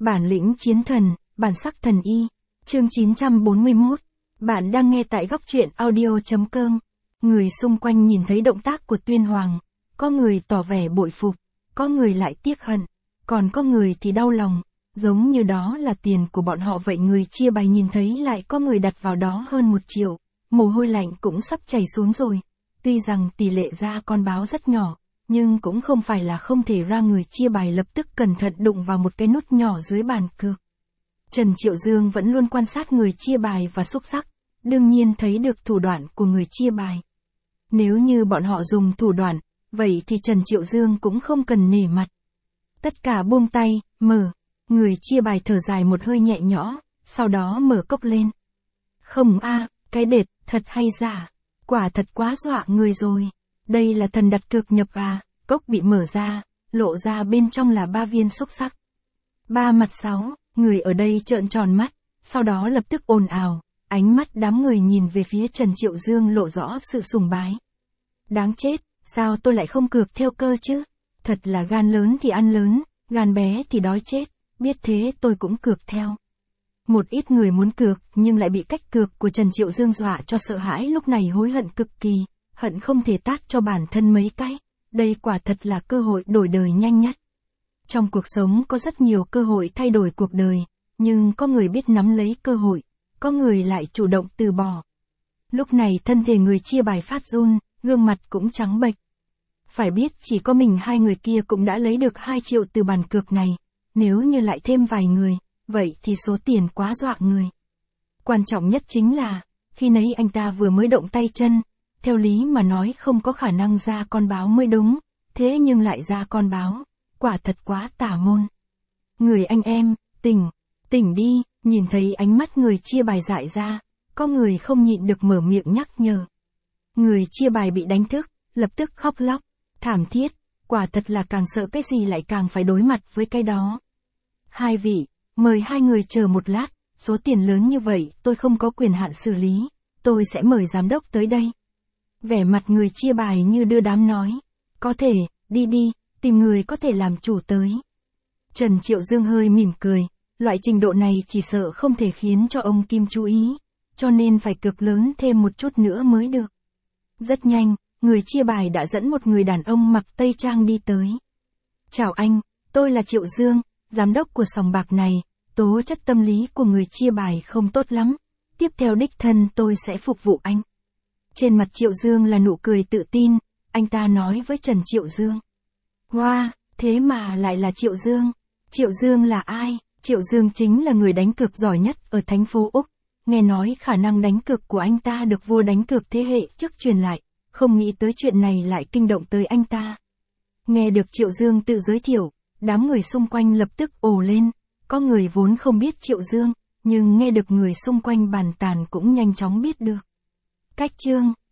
Bản lĩnh chiến thần, bản sắc thần y. Chương 941. Bạn đang nghe tại góc truyện audio.com. Người xung quanh nhìn thấy động tác của Tuyên Hoàng. Có người tỏ vẻ bội phục, có người lại tiếc hận, còn có người thì đau lòng. Giống như đó là tiền của bọn họ vậy. Người chia bài nhìn thấy lại có người đặt vào đó hơn 1 triệu. Mồ hôi lạnh cũng sắp chảy xuống rồi. Tuy rằng tỷ lệ ra con báo rất nhỏ, nhưng cũng không phải là không thể ra. Người chia bài lập tức cẩn thận đụng vào một cái nút nhỏ dưới bàn cược. Trần Triệu Dương vẫn luôn quan sát người chia bài và xúc sắc, đương nhiên thấy được thủ đoạn của người chia bài. Nếu như bọn họ dùng thủ đoạn, vậy thì Trần Triệu Dương cũng không cần nể mặt. Tất cả buông tay, mở. Người chia bài thở dài một hơi nhẹ nhõ, sau đó mở cốc lên. Không a, cái đệt, thật hay giả? Quả thật quá dọa người rồi. Đây là thần đặt cược nhập à? Cốc bị mở ra, lộ ra bên trong là 3 viên xúc sắc. 3 mặt 6, người ở đây trợn tròn mắt, sau đó lập tức ồn ào, ánh mắt đám người nhìn về phía Trần Triệu Dương lộ rõ sự sùng bái. Đáng chết, sao tôi lại không cược theo cơ chứ? Thật là gan lớn thì ăn lớn, gan bé thì đói chết, biết thế tôi cũng cược theo. Một ít người muốn cược nhưng lại bị cách cược của Trần Triệu Dương dọa cho sợ hãi, lúc này hối hận cực kỳ, hận không thể tát cho bản thân mấy cái. Đây quả thật là cơ hội đổi đời nhanh nhất. Trong cuộc sống có rất nhiều cơ hội thay đổi cuộc đời, nhưng có người biết nắm lấy cơ hội, có người lại chủ động từ bỏ. Lúc này thân thể người chia bài phát run, gương mặt cũng trắng bệch. Phải biết chỉ có mình hai người kia cũng đã lấy được 2 triệu từ bàn cược này, nếu như lại thêm vài người, vậy thì số tiền quá dọa người. Quan trọng nhất chính là, khi nấy anh ta vừa mới động tay chân, theo lý mà nói không có khả năng ra con báo mới đúng, thế nhưng lại ra con báo, quả thật quá tà môn. Người anh em, tỉnh đi. Nhìn thấy ánh mắt người chia bài dại ra, có người không nhịn được mở miệng nhắc nhở. Người chia bài bị đánh thức, lập tức khóc lóc, thảm thiết, quả thật là càng sợ cái gì lại càng phải đối mặt với cái đó. Hai vị, mời hai người chờ một lát, số tiền lớn như vậy tôi không có quyền hạn xử lý, tôi sẽ mời giám đốc tới đây. Vẻ mặt người chia bài như đưa đám nói, có thể, đi, tìm người có thể làm chủ tới. Trần Triệu Dương hơi mỉm cười, loại trình độ này chỉ sợ không thể khiến cho ông Kim chú ý, cho nên phải cược lớn thêm một chút nữa mới được. Rất nhanh, người chia bài đã dẫn một người đàn ông mặc tây trang đi tới. Chào anh, tôi là Triệu Dương, giám đốc của sòng bạc này, tố chất tâm lý của người chia bài không tốt lắm, tiếp theo đích thân tôi sẽ phục vụ anh. Trên mặt Triệu Dương là nụ cười tự tin, anh ta nói với Trần Triệu Dương. Wow, thế mà lại là Triệu Dương. Triệu Dương là ai? Triệu Dương chính là người đánh cược giỏi nhất ở thành phố Úc. Nghe nói khả năng đánh cược của anh ta được vua đánh cược thế hệ trước truyền lại, không nghĩ tới chuyện này lại kinh động tới anh ta. Nghe được Triệu Dương tự giới thiệu, đám người xung quanh lập tức ồ lên, có người vốn không biết Triệu Dương, nhưng nghe được người xung quanh bàn tàn cũng nhanh chóng biết được. Cách chương